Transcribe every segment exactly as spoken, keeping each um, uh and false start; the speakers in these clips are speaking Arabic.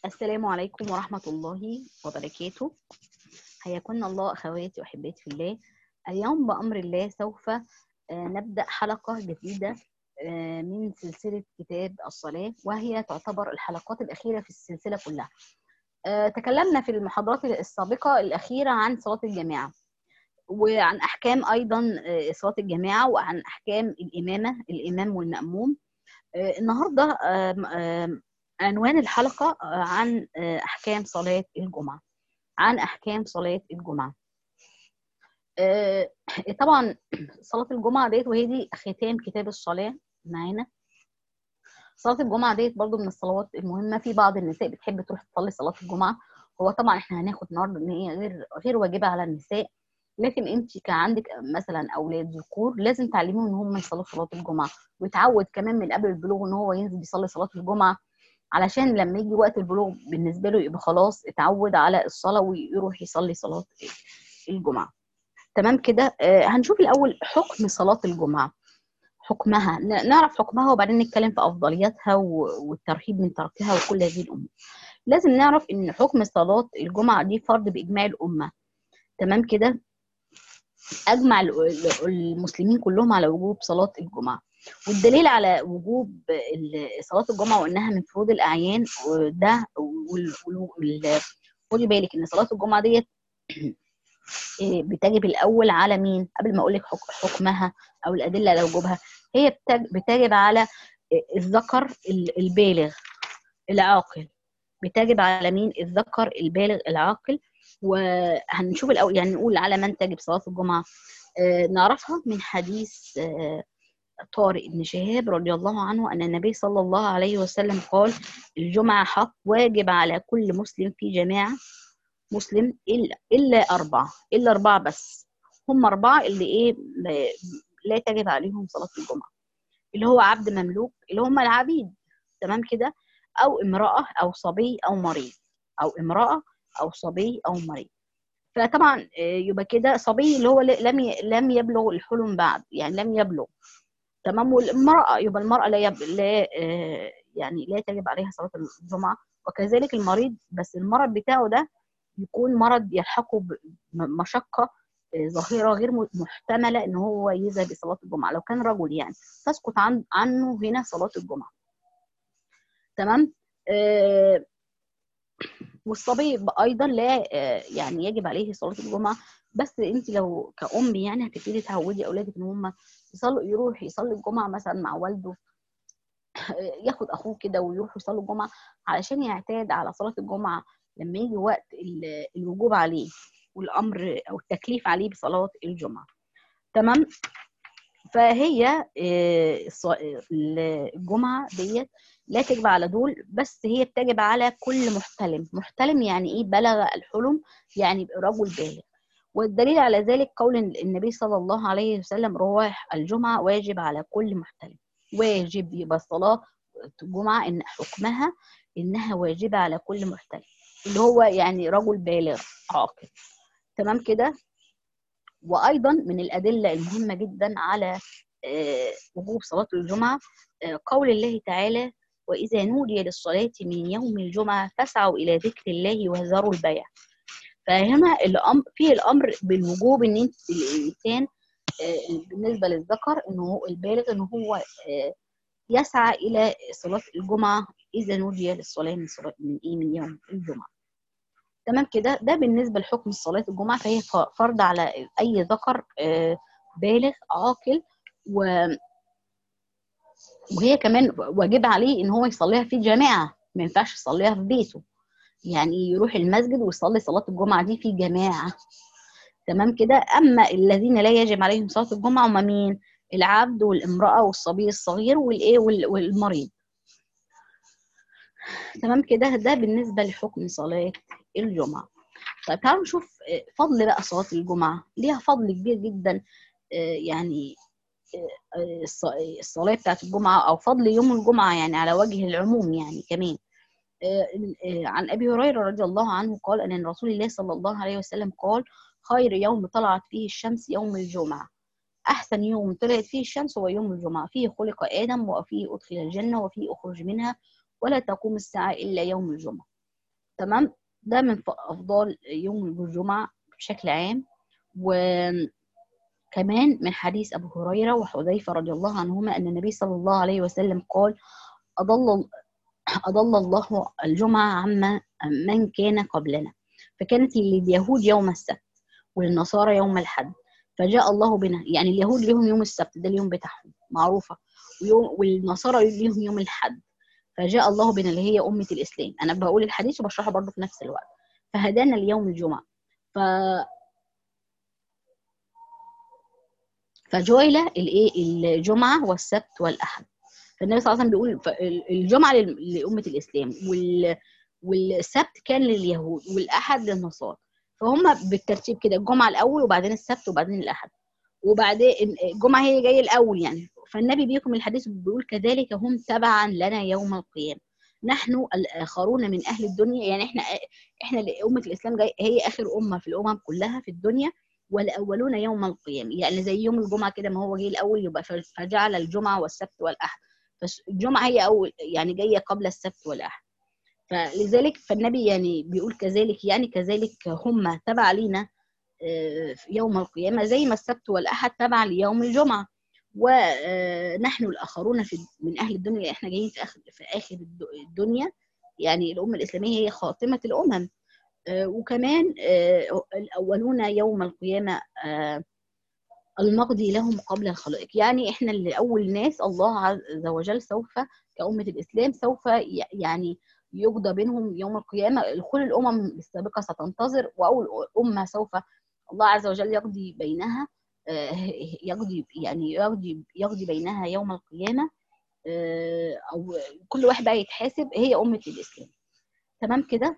السلام عليكم ورحمة الله وبركاته. حياكم الله أخواتي وأحباتي في الله. اليوم بأمر الله سوف نبدأ حلقة جديدة من سلسلة كتاب الصلاة، وهي تعتبر الحلقات الأخيرة في السلسلة كلها. تكلمنا في المحاضرات السابقة الأخيرة عن صلاة الجماعة، وعن أحكام أيضا صلاة الجماعة، وعن أحكام الإمامة الإمام والمأموم. النهاردة عنوان الحلقة عن أحكام صلاة الجمعة عن أحكام صلاة الجمعة. طبعا صلاة الجمعة ديت، وهي دي ختام كتاب الصلاة معانا. صلاة الجمعة ديت برضو من الصلوات المهمة. في بعض النساء بتحب تروح تصلي صلاة الجمعة. هو طبعا احنا هناخد النهارده ان هي غير غير واجبة على النساء، لكن انت كان عندك مثلا اولاد ذكور لازم تعلميهم ان هم يصلوا صلاة الجمعة، ويتعود كمان من قبل البلوغ ان هو ينزل يصلي صلاة الجمعة، علشان لما يجي وقت البلوغ بالنسبه له يبقى خلاص اتعود على الصلاه ويروح يصلي صلاه الجمعه. تمام كده. آه هنشوف الاول حكم صلاه الجمعه، حكمها، نعرف حكمها وبعدين نتكلم في افضلياتها والترهيب من تركها وكل هذه الامور. لازم نعرف ان حكم صلاه الجمعه دي فرض باجماع الامه. تمام كده. اجمع المسلمين كلهم على وجوب صلاه الجمعه، والدليل على وجوب صلاه الجمعه وانها من فروض الاعيان وده. خدي بالك ان صلاه الجمعه ديت بتجب الاول على مين قبل ما اقول لك حكمها او الادله على وجوبها. هي بتجب على الذكر البالغ العاقل. بتجب على مين؟ الذكر البالغ العاقل. وهنشوف الاول، يعني نقول على من تجب صلاه الجمعه. آه نعرفها من حديث آه طارق بن شهاب رضي الله عنه أن النبي صلى الله عليه وسلم قال: الجمعة حق واجب على كل مسلم في جماعة مسلم إلا إلا أربعة إلا أربعة بس. هم أربعة اللي إيه لا تجب عليهم صلاة الجمعة، اللي هو عبد مملوك، اللي هم العبيد. تمام كده. أو امرأة أو صبي أو مريض، أو امرأة أو صبي أو مريض. فطبعا يبقى كده صبي اللي هو لم لم يبلغ الحلم بعد، يعني لم يبلغ. تمام. والمرأة يبقى المرأة لا يب... لا يعني لا تجب عليها صلاة الجمعة، وكذلك المريض، بس المرض بتاعه ده يكون مرض يلحقه بمشقة ظاهرة غير محتملة ان هو يذهب بصلاة الجمعة. لو كان رجل يعني تسقط عن... عنه هنا صلاة الجمعة. تمام. آه... والصبي ايضا لا يعني يجب عليه صلاه الجمعه، بس انت لو كأم يعني هتبتدي تعودي اولادك ان هم يصلوا، يروح يصلي الجمعه مثلا مع والده، ياخد اخوه كده ويروح يصلي الجمعه علشان يعتاد على صلاه الجمعه لما يجي وقت الوجوب عليه والامر او التكليف عليه بصلاه الجمعه. تمام. فهي الجمعه ديت لا تجب على دول بس، هي بتجب على كل محتلم. محتلم يعني ايه؟ بلغ الحلم، يعني رجل بالغ. والدليل على ذلك قول النبي صلى الله عليه وسلم: رواح الجمعه واجب على كل محتلم. واجب، يبقى صلاه الجمعه ان حكمها انها واجبه على كل محتلم، اللي هو يعني رجل بالغ عاقل. تمام كده. وايضا من الادله المهمه جدا على وجوب صلاة الجمعة قول الله تعالى: وإذا نودي للصلاة من يوم الجمعة فاسعوا إلى ذكر الله وذروا البيع. فهنا الأمر فيه الأمر بالوجوب، إن انت الإنسان بالنسبة للذكر إنه البالغ إنه هو يسعى إلى صلاة الجمعة إذا نودي للصلاة من صلاة من إيه من يوم الجمعة. تمام كده. ده بالنسبة لحكم صلاة الجمعة، فهي فرض على أي ذكر بالغ عاقل، و وهي كمان واجب عليه ان هو يصليها في جماعه، ما ينفعش يصليها في بيته، يعني يروح المسجد ويصلي صلاه الجمعه دي في جماعه. تمام كده. اما الذين لا يجب عليهم صلاه الجمعه هم مين؟ العبد والامراه والصبي الصغير والايه والمريض. تمام كده. ده بالنسبه لحكم صلاه الجمعه. طيب تعالوا نشوف فضل بقى صلاه الجمعه. ليها فضل كبير جدا، يعني الصلاة بتاعت الجمعة أو فضل يوم الجمعة يعني على وجه العموم يعني كمان. عن أبي هريرة رضي الله عنه قال أن رسول الله صلى الله عليه وسلم قال: خير يوم طلعت فيه الشمس يوم الجمعة. أحسن يوم طلعت فيه الشمس هو يوم الجمعة، فيه خلق آدم وفيه أدخل الجنة وفيه أخرج منها ولا تقوم الساعة إلا يوم الجمعة. تمام. ده من افضال يوم الجمعه بشكل عام. وكمان من حديث ابو هريره وحذيفه رضي الله عنهما ان النبي صلى الله عليه وسلم قال: اضل اضل الله الجمعه عما من كان قبلنا، فكانت لليهود يوم السبت وللنصارى يوم الحد، فجاء الله بنا. يعني اليهود ليهم يوم السبت، ده اليوم بتاعهم معروفه، ويوم والنصارى ليهم يوم الحد، فجاء الله بنا اللي هي أمة الإسلام. أنا بقول الحديث وبشرحه برضه في نفس الوقت. فهدانا اليوم الجمعة، ف فجعل الايه الجمعة والسبت والأحد. فالنبي صلى الله عليه وسلم بيقول ف- الجمعة لل- لأمة الإسلام، وال... والسبت كان لليهود والأحد للنصارى. فهم بالترتيب كده، الجمعة الأول وبعدين السبت وبعدين الأحد، وبعدين الجمعة هي جاية الأول يعني. فالنبي بيكم الحديث بيقول: كذلك هم تبعا لنا يوم القيامة، نحن الآخرون من أهل الدنيا. يعني احنا احنا أمة الإسلام جاي هي آخر أمة في الأمم كلها في الدنيا، والأولون يوم القيامة. يعني زي يوم الجمعة كده، ما هو جاي الأول، يبقى فجعل الجمعة والسبت والأحد. فالجمعة هي أول يعني جاية قبل السبت والأحد. فلذلك فالنبي يعني بيقول كذلك، يعني كذلك هم تبع لينا في يوم القيامة، زي ما السبت والأحد تبع ليوم الجمعة. ونحن الآخرون في من أهل الدنيا، إحنا جايين في آخر في آخر الدنيا. يعني الأمة الإسلامية هي خاتمة الأمم. وكمان الأولون يوم القيامة المقضي لهم قبل الخلائق. يعني إحنا اللي أول ناس الله عز وجل سوف كأمة الإسلام سوف يعني يقضى بينهم يوم القيامة. كل الأمم السابقة ستنتظر، وأول أمة سوف الله عز وجل يقضي بينها يقضي يعني يقضي يقضي بينها يوم القيامة، أو كل واحد بقى يتحاسب، هي أمة الإسلام. تمام كده.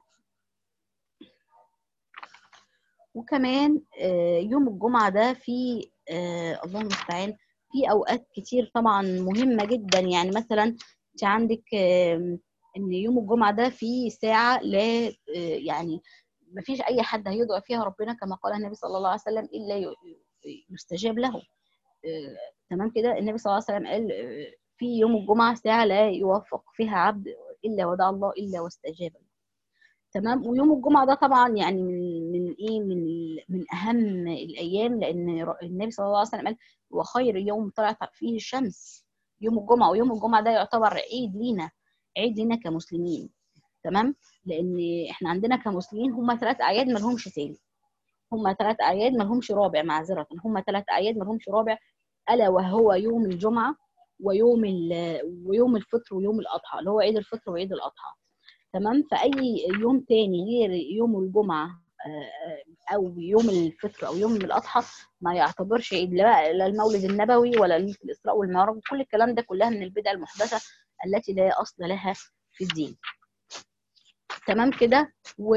وكمان يوم الجمعة ده في الله المستعان في أوقات كتير طبعا مهمة جدا. يعني مثلا انت عندك ان يوم الجمعة ده في ساعة لا يعني ما فيش اي حد هيدعو فيها ربنا كما قال النبي صلى الله عليه وسلم الا يستجاب له. تمام كده. النبي صلى الله عليه وسلم قال في يوم الجمعة ساعة لا يوفق فيها عبد الا ودعا الله الا واستجاب له. تمام. ويوم الجمعة ده طبعا يعني من من ايه من من اهم الايام، لان النبي صلى الله عليه وسلم قال: وخير يوم طلعت فيه الشمس يوم الجمعة. ويوم الجمعة ده يعتبر عيد لينا، عيد لينا كمسلمين. تمام. لان احنا عندنا كمسلمين هم ثلاث اعياد ما لهمش ثاني، هم ثلاث اعياد ما لهمش رابع، معذرة، هم ثلاث اعياد ما لهمش رابع، الا وهو يوم الجمعة ويوم ويوم الفطر ويوم الاضحى، اللي هو عيد الفطر وعيد الاضحى. تمام. فأي يوم تاني غير يوم الجمعة أو يوم الفطر أو يوم الأضحى ما يعتبرش عيد، لا لا المولد النبوي ولا ليلة الإسراء والمعراج، كل الكلام ده كلها من البدع المحدثة التي لا أصل لها في الدين. تمام كده. و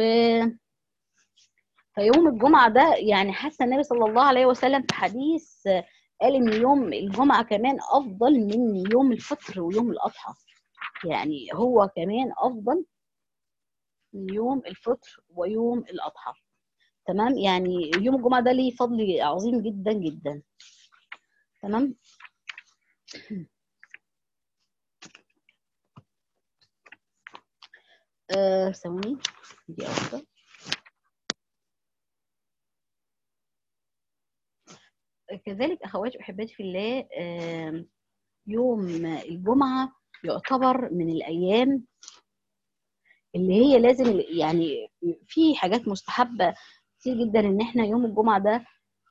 فيوم الجمعة ده يعني حتى النبي صلى الله عليه وسلم في حديث قال إن يوم الجمعة كمان أفضل من يوم الفطر ويوم الأضحى، يعني هو كمان أفضل من يوم الفطر ويوم الأضحى. تمام. يعني يوم الجمعة ده ليه فضل عظيم جدا جدا. تمام. آه ثواني دي أفضل. كذلك أخواتي وأحباتي في الله، آه يوم الجمعة يعتبر من الأيام اللي هي لازم يعني في حاجات مستحبة كتير جدا ان احنا يوم الجمعة ده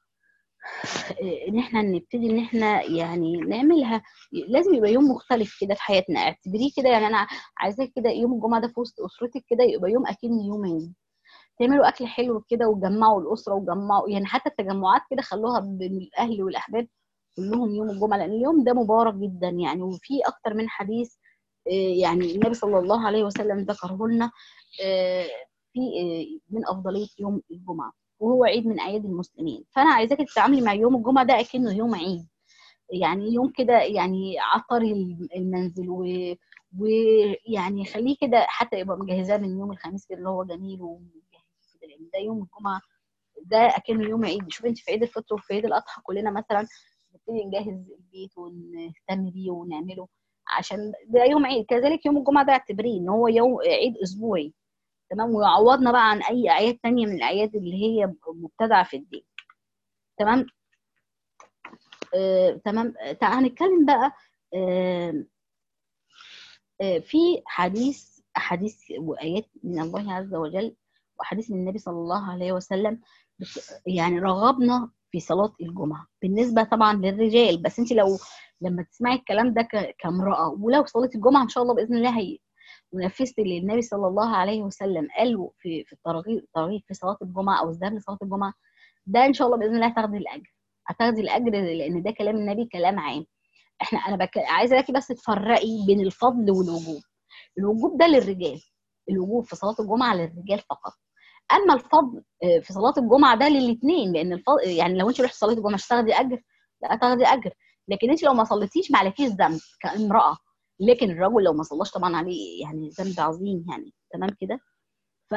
ان احنا نبتدي ان احنا يعني نعملها. لازم يبقى يوم مختلف كده في حياتنا، اعتبريه كده. يعني انا عايزاك كده يوم الجمعة ده في وسط اسرتك كده يبقى يوم اكن يوم عيد، تعملوا اكل حلو كده وتجمعوا الاسره وجمعوا يعني حتى التجمعات كده خلوها بين الاهل والاحباب كلهم يوم الجمعه، لان اليوم ده مبارك جدا يعني. وفي اكتر من حديث يعني النبي صلى الله عليه وسلم ذكره لنا في من افضليه يوم الجمعه، وهو عيد من اعياد المسلمين. فانا عايزاك تتعاملي مع يوم الجمعه ده اكنه يوم عيد، يعني يوم كده يعني عطري المنزل و ويعني خليه كده حتى يبقى مجهزاه من يوم الخميس كده اللي هو جميل ومجهز كده، لان ده يوم الجمعه ده اكنه يوم عيد. شوف انت في عيد الفطر وفي عيد الاضحى كلنا مثلا نبتدي نجهز البيت ونهتم بيه ونعمله عشان ده يوم عيد. كذلك يوم الجمعه ده اعتبريه ان هو يوم عيد اسبوعي. تمام، ويعوضنا بقى عن اي اعياد تانية من الاعياد اللي هي مبتدعه في الدين. تمام. آه، تمام. تعال هنتكلم بقى. آه، آه، في حديث احاديث وايات من الله عز وجل وحديث من النبي صلى الله عليه وسلم، بت- يعني رغبنا في صلاة الجمعة بالنسبة طبعا للرجال. بس انت لو لما تسمعي الكلام ده ك- كامرأة، ولو صليت الجمعة ان شاء الله بإذن الله هي ونفذت اللي النبي صلى الله عليه وسلم قاله في في الترغيب الترغيب في صلاة الجمعة او الذهاب لصلاة الجمعة، ده ان شاء الله بإذن الله هتاخدي الأجر. هتاخدي الأجر لأن ده كلام النبي كلام عام. احنا انا بك... عايزه لك بس تفرقي بين الفضل والوجوب. الوجوب ده للرجال، الوجوب في صلاة الجمعة للرجال فقط. اما الفضل آه، في صلاة الجمعة ده للاثنين، لان الفضل يعني لو انت رحت صليت الجمعة مش هتاخدي اجر؟ لا هتاخدي اجر. لكن انت لو ما صليتيش ما عليكيش ذنب كامرأة. لكن الرجل لو ما صلاش طبعا عليه يعني ذنب عظيم يعني. تمام كده. ف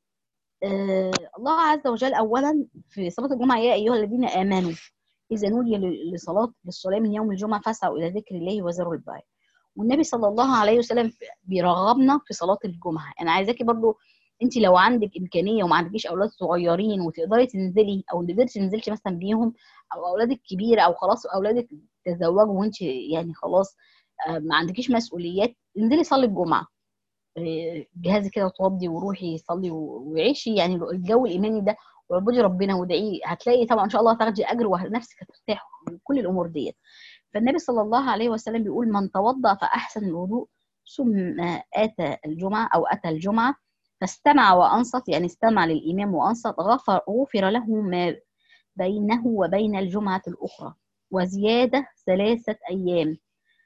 آه، الله عز وجل اولا في صلاة الجمعة: يا ايها الذين امنوا اذا نودي لصلاة للصلاة من يوم الجمعة فاسعوا الى ذكر الله وذروا البيع. والنبي صلى الله عليه وسلم بيرغبنا في صلاة الجمعة. انا عايزاكي برضو انت لو عندك امكانيه وما عندكيش اولاد صغيرين وتقدري تنزلي، او قدرتي تنزلي مثلا بيهم، او اولادك كبيره او خلاص اولادك تزوجوا وانت يعني خلاص آه، ما عندكيش مسؤوليات، انزلي صلي الجمعه. آه، جهزي كده وتوضي وروحي صلي و- وعيشي يعني الجو الايماني ده، واعبدي ربنا وادعيه. هتلاقي طبعا ان شاء الله هتاخدي اجر ونفسك هترتاح وكل الامور ديت. فالنبي صلى الله عليه وسلم بيقول: من توضأ فأحسن الوضوء ثم آتى الجمعة أو أتى الجمعة فاستمع وأنصت، يعني استمع للإمام وأنصت، غفر غفر له ما بينه وبين الجمعة الأخرى وزيادة ثلاثة أيام.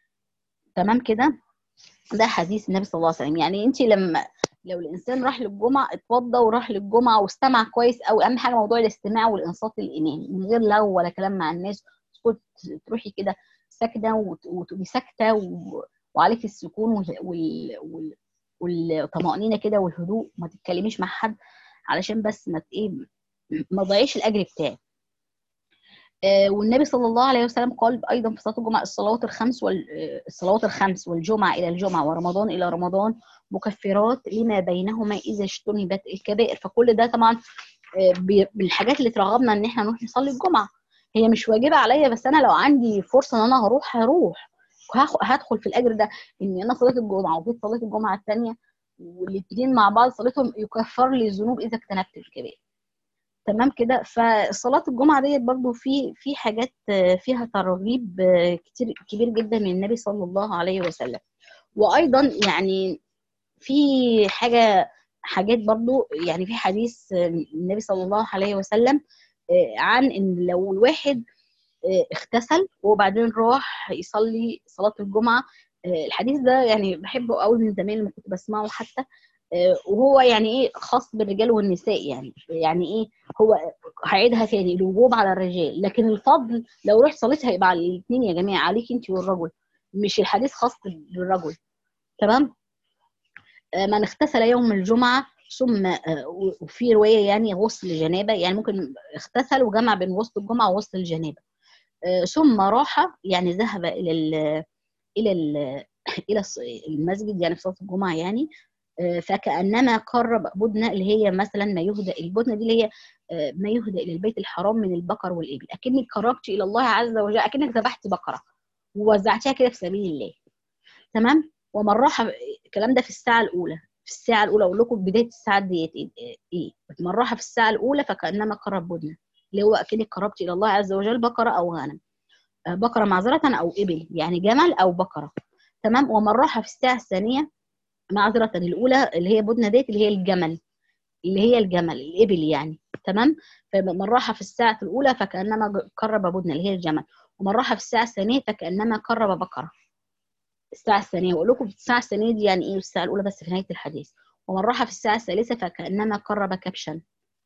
تمام كده. ده حديث النبي صلى الله عليه وسلم. يعني انت لما لو الانسان راح للجمعه اتوضى وراح للجمعه واستمع كويس قوي، اهم حاجه موضوع الاستماع والانصات الامامي من غير لو ولا كلام مع الناس، تسكت تروحي كده ساكنه وت- وتبقي ساكته و... وعليك السكون وال... وال... وال... والطمأنينه كده والهدوء، ما تتكلميش مع حد علشان بس ما ت- ايه ما تضيعيش الاجر بتاعك. آه، والنبي صلى الله عليه وسلم قال ايضا في صلاه الجمعه: الصلوات الخمس وال آه، الصلوات الخمس والجمعه الى الجمعه ورمضان الى رمضان مكفرات لما بينهما اذا اجتنبت الكبائر. فكل ده طبعا آه، بي- من الحاجات اللي ترغبنا ان احنا نروح نصلي الجمعه. هي مش واجبه عليا، بس انا لو عندي فرصه ان انا هروح هروح وهاخ- هدخل في الاجر ده، ان انا صليت الجمعه وجيت صليت الجمعه الثانيه والاثنين مع بعض صليتهم يكفر لي الذنوب اذا اجتنبت الكبائر. تمام كده. فصلاة الجمعة ديت برضو في في حاجات آه، فيها ترغيب آه، كتير كبير جدا من النبي صلى الله عليه وسلم. وأيضا يعني في حاجة حاجات برضو يعني في حديث آه، النبي صلى الله عليه وسلم آه، عن ان لو الواحد آه، اغتسل وبعدين راح يصلي صلاة الجمعة. آه، الحديث ده يعني بحبه قوي من زمان لما كنت بسمعه حتى. آه، وهو يعني ايه خاص بالرجال والنساء، يعني يعني ايه هو هعيدها تاني: الوجوب على الرجال لكن الفضل لو رحت صليت هيبقى على الاثنين يا جماعة، عليك انت والرجل، مش الحديث خاص بالرجل. تمام. آه، من اغتسل يوم الجمعة ثم آه، وفي رواية يعني غسل جنابة، يعني ممكن اغتسل وجمع بين غسل الجمعة وغسل الجنابة. آه، ثم راح يعني ذهب الى ال الى ال الى الص- المسجد يعني في صلاه الجمعه يعني. آه، فكانما قرب بدنه، اللي هي مثلا ما يهدى البدنه دي اللي هي آه، ما يهدى الى البيت الحرام من البقر والابل، اكنك قربت الى الله عز وجل، اكنك ذبحت بقره ووزعتيها كده في سبيل الله. تمام. ومن راح الكلام ده في الساعه الاولى، في الساعه الاولى اقول لكم بدايه الساعه ديت ايه إيه؟ من راح في الساعه الاولى فكانما قرب بدنه، اللي هو اكنك قربت الى الله عز وجل بقره او غنم. بقرة معذرة أو إبل، يعني جمل أو بقرة. تمام. ومن راح في الساعة الثانية معذرة، الأولى اللي هي بدنة ديت اللي هي الجمل، اللي هي الجمل الإبل يعني. تمام. فمن راح في الساعة الأولى فكأنما قرب بدنة اللي هي الجمل، ومن راح في الساعة الثانية فكأنما قرب بقرة. الساعة الثانية، وأقول لكم في الساعة الثانية دي يعني إيه، الساعة الأولى بس في نهاية الحديث. ومن راح في الساعة الثالثة فكأنما قرب كبشا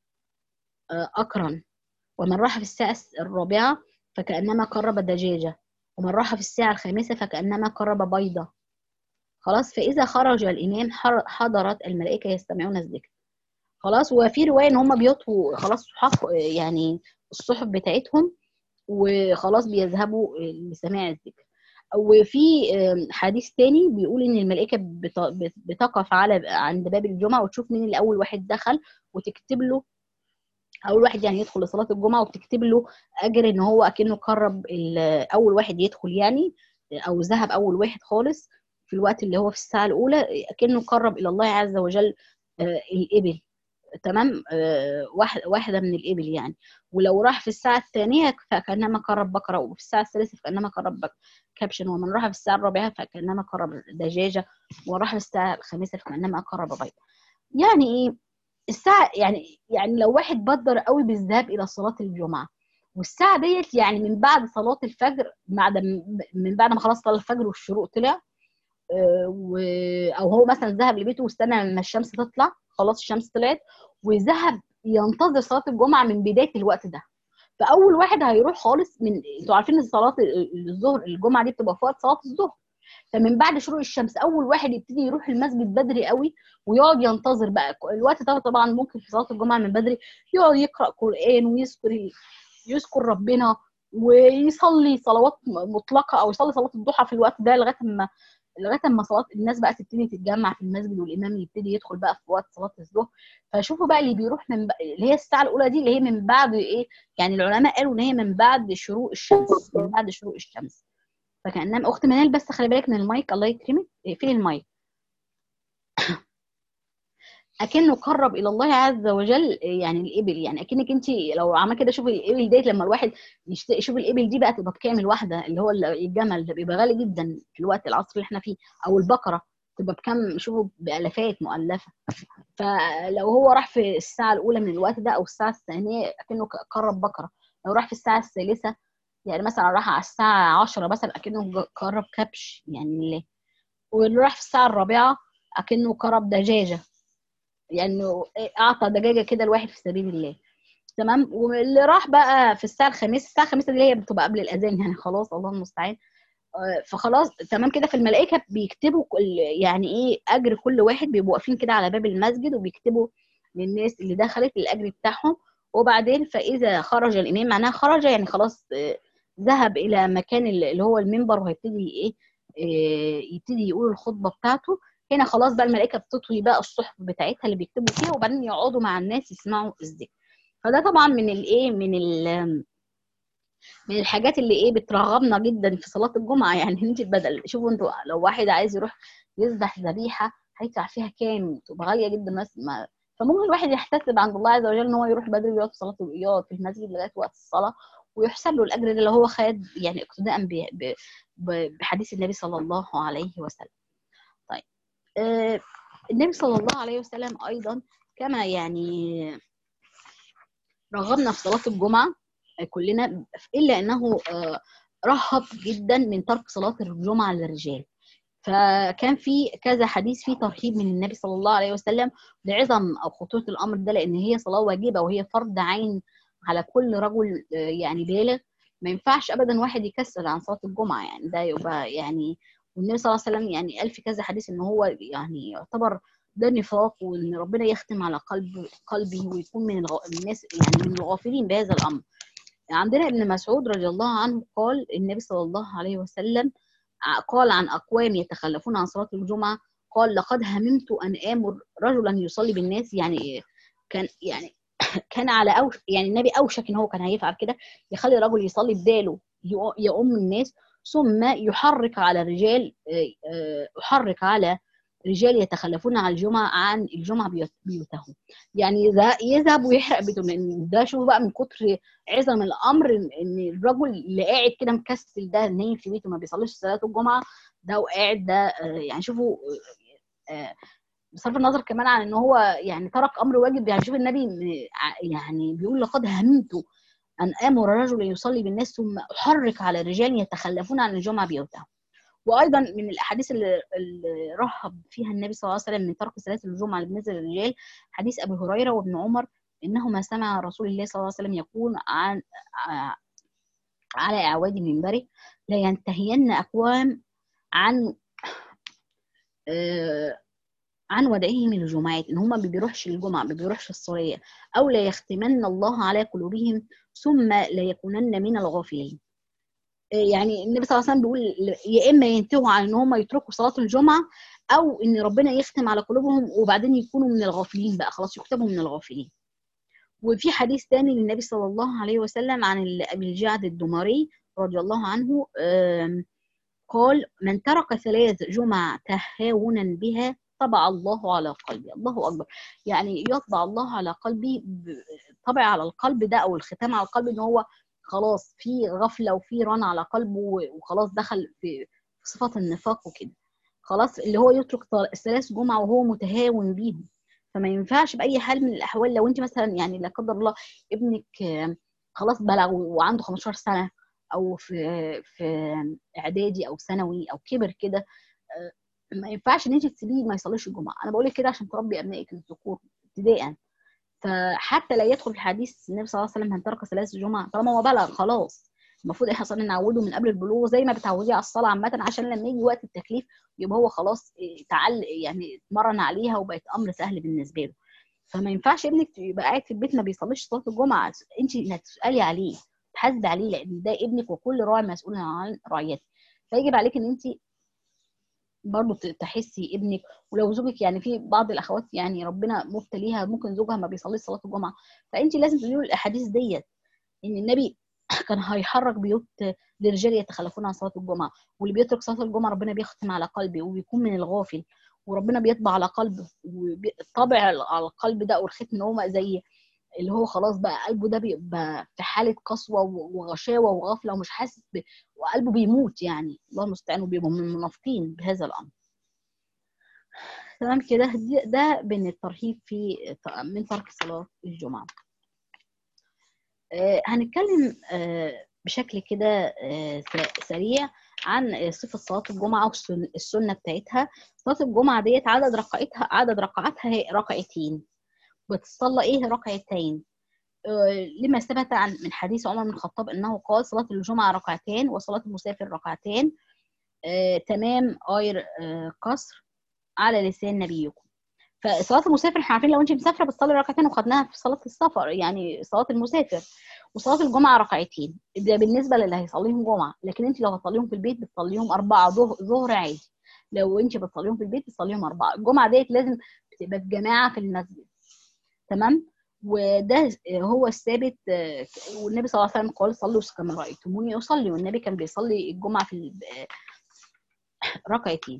آه، أقرا. ومن راح في الساعة الرابعة فكأنما قرب دجاجة. ومن راح في الساعة الخامسة فكأنما قرب بيضة. خلاص. فإذا خرج الإمام حضرت الملائكة يستمعون الذكر. خلاص. وفي رواية إن هم بيطوا خلاص صحف يعني الصحف بتاعتهم وخلاص بيذهبوا لسماع الذكر. وفي حديث تاني بيقول ان الملائكه بتقف على عند باب الجمعه وتشوف مين اللي اول واحد دخل، وتكتب له اول واحد يعني يدخل لصلاه الجمعه، وبتكتب له اجر ان هو اكنه قرب اول واحد يدخل يعني، او ذهب اول واحد خالص في الوقت اللي هو في الساعه الاولى، اكنه قرب الى الله عز وجل الابل. تمام. آه واحده من الابل يعني. ولو راح في الساعه الثانيه فكانما قرب بقره، وفي الساعه الثالثه فكانما قرب كبشا، ومن راح في الساعه الرابعه فكانما قرب دجاجه، وراح في الساعه الخامسه فكانما قرب بيض. يعني ايه الساعه؟ يعني يعني لو واحد بدر قوي بالذهاب الى صلاه الجمعه، والساعه ديت يعني من بعد صلاه الفجر، بعد من بعد ما خلاص صلاه الفجر والشروق طلع، و... او هو مثلا ذهب لبيته واستنى لما الشمس تطلع، خلاص الشمس طلعت، وذهب ينتظر صلاه الجمعه من بدايه الوقت ده. فاول واحد هيروح خالص من، انتوا عارفين ان صلاه الظهر الجمعه دي بتبقى في وقت صلاه الظهر، فمن بعد شروق الشمس اول واحد يبتدي يروح المسجد بدري قوي، ويقعد ينتظر بقى الوقت ده. طبعا ممكن في صلاه الجمعه من بدري يقعد يقرا قران ويذكر يذكر ربنا، ويصلي صلوات مطلقه، او يصلي صلاه الضحى في الوقت ده لغايه ما لغايه اما صلاه الناس بقى تبتدي تتجمع في المسجد، والامام يبتدي يدخل بقى في وقت صلاه الظهر. فشوفوا بقى اللي بيروح من بقى اللي هي الساعه الاولى دي اللي هي من بعد ايه، يعني العلماء قالوا ان هي من بعد شروق الشمس، من بعد شروق الشمس. فكأنما اخت منال، بس خلي بالك من المايك، الله يكرمك، اقفلي المايك. اكنه قرب الى الله عز وجل يعني الابل، يعني اكنك انت لو عمل كده، شوفي الابل ديت لما الواحد يشوف الابل دي بقى تبقى بكام الواحده، اللي هو الجمل ده بيبقى غالي جدا في الوقت العصر اللي احنا فيه، او البقره تبقى بكام، شوفوا بالافات مؤلفه. فلو هو راح في الساعه الاولى من الوقت ده او الساعه الثانيه اكنه قرب بقره. لو راح في الساعه الثالثه يعني مثلا راح على الساعه عشرة مثلا اكنه قرب كبش يعني لله. واللي راح في الساعه الرابعه اكنه قرب دجاجه، يعني اعطى دجاجه كده الواحد في سبيل الله. تمام. واللي راح بقى في الساعه الخامسه، الساعه الخامسه اللي هي بتبقى قبل الاذان يعني، خلاص الله المستعان. فخلاص تمام كده، في الملائكه بيكتبوا يعني ايه اجر كل واحد، بيبقوا واقفين كده على باب المسجد وبيكتبوا للناس اللي دخلت الاجر بتاعهم. وبعدين فاذا خرج الامام، معناها خرج يعني خلاص ذهب الى مكان اللي هو المنبر، وهيبتدي ايه يبتدي يقول الخطبه بتاعته. هنا خلاص بقى الملائكه بتطوي بقى الصحف بتاعتها اللي بيكتبوا فيها، وبعدين يقعدوا مع الناس يسمعوا الذكر. فده طبعا من الايه من ال من الحاجات اللي ايه بترغبنا جدا في صلاه الجمعه. يعني انت بدل، شوفوا انتوا لو واحد عايز يروح يذبح ذبيحه هيدفع فيها كام، تبقى غاليه جدا مثلا. فممكن الواحد يحتسب عند الله عز وجل ان هو يروح بدري ويقعد صلاه ويقعد في المسجد لغايه وقت الصلاه، ويحسب له الاجر اللي هو خد يعني اقتداء بحديث النبي صلى الله عليه وسلم. طيب آه النبي صلى الله عليه وسلم ايضا كما يعني رغبنا في صلاه الجمعه كلنا، الا انه آه رهب جدا من ترك صلاه الجمعه للرجال. فكان في كذا حديث فيه ترهيب من النبي صلى الله عليه وسلم لعظم او خطوره الامر ده، لان هي صلاه واجبه وهي فرض عين على كل رجل يعني بالغ. ما ينفعش ابدا واحد يكسل عن صلاه الجمعه، يعني ده يبقى يعني. والنبي صلى الله عليه وسلم يعني قال في كذا حديث ان هو يعني يعتبر ده نفاق، وان ربنا يختم على قلب قلبه ويكون من الغ... الناس يعني من الغافلين بهذا الامر. عندنا ابن مسعود رضي الله عنه قال النبي صلى الله عليه وسلم قال عن أقوام يتخلفون عن صلاة الجمعة، قال لقد هممت أن آمر رجلا يصلي بالناس. يعني كان يعني كان على أوش يعني النبي أوشك إن هو كان هيفعل كده، يخلي رجل يصلي بداله يؤم الناس، ثم يحرك على رجال يحرك على رجال يتخلفون عن الجمعة عن الجمعة بيوتهم. يعني يذهب ويحرق بيتهم. ده شوفوا بقى من كتر عظم الامر ان الرجل اللي قاعد كده مكسل ده نايم في بيته ما بيصليش صلاه الجمعه ده، وقاعد ده يعني شوفوا بصرف النظر كمان عن ان هو يعني ترك امر واجب. يعني شوف النبي يعني بيقول لقد هممت ان امر رجلا يصلي بالناس ثم احرك على رجال يتخلفون عن الجمعه بيوتهم. وايضا من الاحاديث اللي, اللي رحب فيها النبي صلى الله عليه وسلم من ترك صلاه الجمعه بالنسبه للرجال حديث ابي هريره وابن عمر انهما سمع رسول الله صلى الله عليه وسلم يقول عن على اعواد منبره لا ينتهين اقوام عن آه عن ودعهم الجمعات، ان هم ما بيروحش الجمعه ما بيروحش الصلاه، او لا يختمن الله على قلوبهم ثم لا يكونن من الغافلين. يعني النبي صلى الله عليه وسلم بيقول يا اما ينتهوا عن ان هم يتركوا صلاه الجمعه، او ان ربنا يختم على قلوبهم وبعدين يكونوا من الغافلين بقى، خلاص يكتبوا من الغافلين. وفي حديث تاني للنبي صلى الله عليه وسلم عن ابي الجعد الدمري رضي الله عنه، قال من ترك ثلاث جمع تهاونا بها طبع الله على قلبي. الله اكبر. يعني يطبع الله على قلبي، طبع على القلب ده او الختام على القلب ان هو خلاص في غفله وفي ران على قلبه وخلاص دخل في صفات النفاق وكده، خلاص اللي هو يترك الثلاث جمع وهو متهاون بيهم. فما ينفعش باي حال من الاحوال. لو انت مثلا يعني لا قدر الله ابنك خلاص بلغ وعنده خمستاشر سنه، او في في اعدادي او ثانوي او كبر كده، ما ينفعش ان انت تسيبيه ما يصليش الجمعه. انا بقول لك كده عشان تربي ابنائك الذكور ابتداء. فحتى لا يدخل في الحديث النبي صلى الله عليه وسلم من ترك ثلاث جمعه طالما هو بلغ خلاص. المفروض احنا اصلا نعوده من قبل البلوغ زي ما بتعوديه على الصلاه عامه، عشان لما يجي وقت التكليف يبقى هو خلاص تعل يعني اتمرن عليها وبقت امر سهل بالنسبه له. فما ينفعش ابنك يبقى قاعد في البيت ما بيصليش صلاه الجمعه، انت اللي هتسالي عليه تحاسبي عليه، لان ده ابنك وكل راعي مسؤول عن رعيته. فيجب عليك ان انت برضه تحسي ابنك. ولو زوجك يعني في بعض الاخوات يعني ربنا مبتليها ممكن زوجها ما بيصليش صلاه الجمعه، فانت لازم تقولي له الاحاديث ديت ان النبي كان هيحرك بيوت للرجال يتخلفون عن صلاه الجمعه، واللي بيترك صلاه الجمعه ربنا بيختم على قلبه وبيكون من الغافل، وربنا بيطبع على قلبه. والطبع على القلب ده او الختم ان هو زي اللي هو خلاص بقى قلبه ده بيبقى في حاله قسوه وغشاوه وغفله ومش حاسس ب... وقلبه بيموت، يعني الله المستعان، وبيبقوا من المنافقين بهذا الامر. تمام كده. ده بين الترهيب في من ترك صلاه الجمعه. آه هنتكلم آه بشكل كده آه سريع عن صفه صلاه الجمعه والسنه بتاعتها. صلاه الجمعه ديت عدد ركعتها عدد ركعاتها هي ركعتين، بتصلى ايه ركعتين، لما ثبت عن من حديث عمر بن الخطاب انه قال صلاه الجمعه ركعتين وصلاه المسافر ركعتين، آه، تمام غير آه، قصر على لسان نبيكم. فصلاه المسافر احنا عارفين لو انت مسافره بتصلي ركعتين وخدناها في صلاه السفر يعني صلاه المسافر. وصلاه الجمعه ركعتين ده بالنسبه للي هيصليهم جمعه، لكن انت لو هتصليهم في البيت بتصليهم اربعه ظهر عادي. لو انت بتصليهم في البيت بتصليهم اربعه. الجمعه ديت لازم تبقى في جماعه في المسجد. تمام. وده هو الثابت. والنبي صلى الله عليه وسلم قال صلوا كما رايتموني اصلي، والنبي كان بيصلي الجمعه في ركعتين.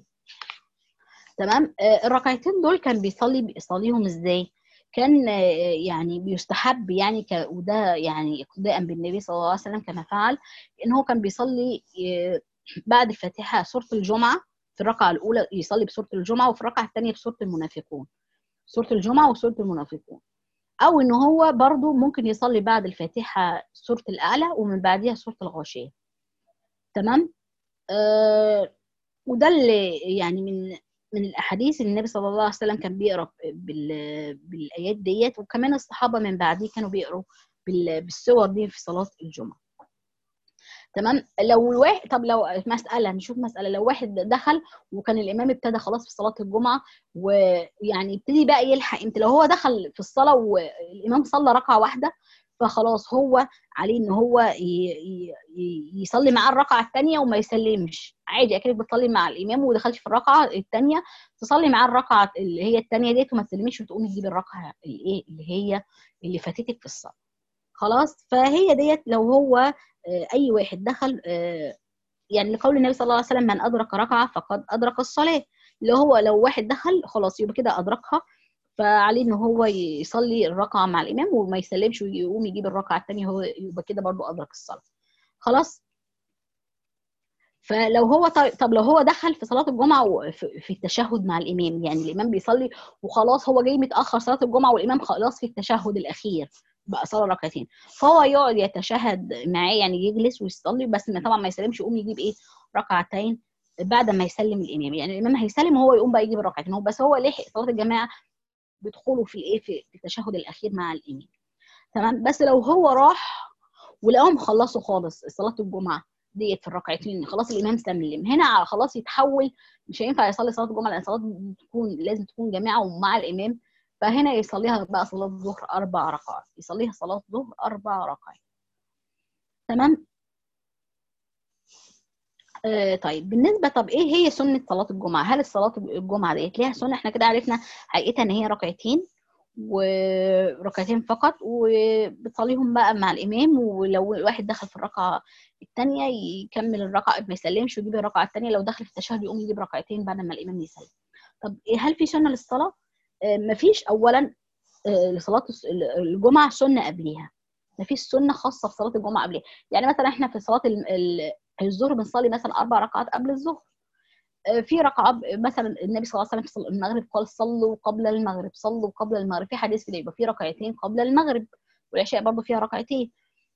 تمام. الركعتين دول كان بيصلي بيصليهم ازاي؟ كان يعني بيستحب يعني ك... وده يعني اقتداء بالنبي صلى الله عليه وسلم كما فعل، ان هو كان بيصلي بعد الفاتحه سوره الجمعه. في الركعه الاولى يصلي بسوره الجمعه، وفي الركعه الثانيه بسوره المنافقون. سوره الجمعه وسوره المنافقون. او ان هو برضو ممكن يصلي بعد الفاتحه سوره الاعلى ومن بعدها سوره الغاشيه. تمام. آه وده اللي يعني من من الاحاديث اللي النبي صلى الله عليه وسلم كان بيقرا بالايات ديت، وكمان الصحابه من بعديه كانوا بيقروا بالسور دي في صلاه الجمعه. تمام. لو الواحد طب لو مساله نشوف مساله لو واحد دخل وكان الامام ابتدى خلاص في صلاه الجمعه، ويعني ابتدي بقى يلحق امتى؟ لو هو دخل في الصلاه والامام صلى ركعه واحده فخلاص هو عليه ان هو يصلي معاه الركعه الثانيه وما يسلمش عادي، اكنك بتصلي مع الامام ودخلت في الركعه الثانيه تصلي معاه الركعه اللي هي الثانيه ديت وما تسلميش وتقومي تجيبي الركعه الايه اللي هي اللي فاتتك في الصلاه. خلاص. فهي ديت لو هو اي واحد دخل يعني لقول النبي صلى الله عليه وسلم من ادرك ركعه فقد ادرك الصلاه. اللي هو لو واحد دخل خلاص يبقى كده ادركها، فعليه ان هو يصلي الركعه مع الامام وما يسلمش ويقوم يجيب الركعه الثانيه، هو يبقى كده برضو ادرك الصلاه. خلاص. فلو هو طب لو هو دخل في صلاه الجمعه في التشهد مع الامام، يعني الامام بيصلي وخلاص هو جاي متاخر صلاه الجمعه والامام خلاص في التشهد الاخير بقى صلاه ركعتين، فهو يقعد يتشهد معاه يعني يجلس ويصلي بس طبعا ما يسلمش، يقوم يجيب ايه ركعتين بعد ما يسلم الامام. يعني الامام هيسلم وهو يقوم بقى يجيب الركعتين، هو بس هو لحق صلاه الجماعه بيدخلوا في الايه في التشهد الاخير مع الامام. تمام. بس لو هو راح ولقاهم خلصوا خالص صلاه الجمعه ديت في الركعتين خلاص الامام سلم، هنا خلاص يتحول مش هينفع يصلي صلاه الجمعه لان صلاه تكون لازم تكون جماعه ومع الامام، فهنا يصليها بقى صلاه ظهر اربع ركعات، يصليها صلاه ظهر اربع ركعات. تمام. آه طيب بالنسبه، طب ايه هي سنه صلاه الجمعه؟ هل صلاه الجمعه ديت ليها سنه؟ احنا كده عرفنا حقيقتها ان هي ركعتين، وركعتين فقط، وبتصليهم بقى مع الامام، ولو الواحد دخل في الركعه الثانيه يكمل الركعه ما يسلمش ويجيب الركعه الثانيه، لو دخل في التشهد يقوم يجيب ركعتين بعد ما الامام يسلم. طب إيه، هل في سنه للصلاه؟ آه مفيش. اولا آه لصلاه الجمعه سنه قبليها، مفيش سنه خاصه بصلاه الجمعه قبليها. يعني مثلا احنا في صلاه الظهر بنصلي مثلا اربع ركعات قبل الظهر، في ركعات مثلا النبي صلى الله عليه وسلم في المغرب قال صلوا قبل المغرب، صلوا قبل المغرب، في حديث كده يبقى في ركعتين قبل المغرب، والعشاء برضه فيها ركعتين.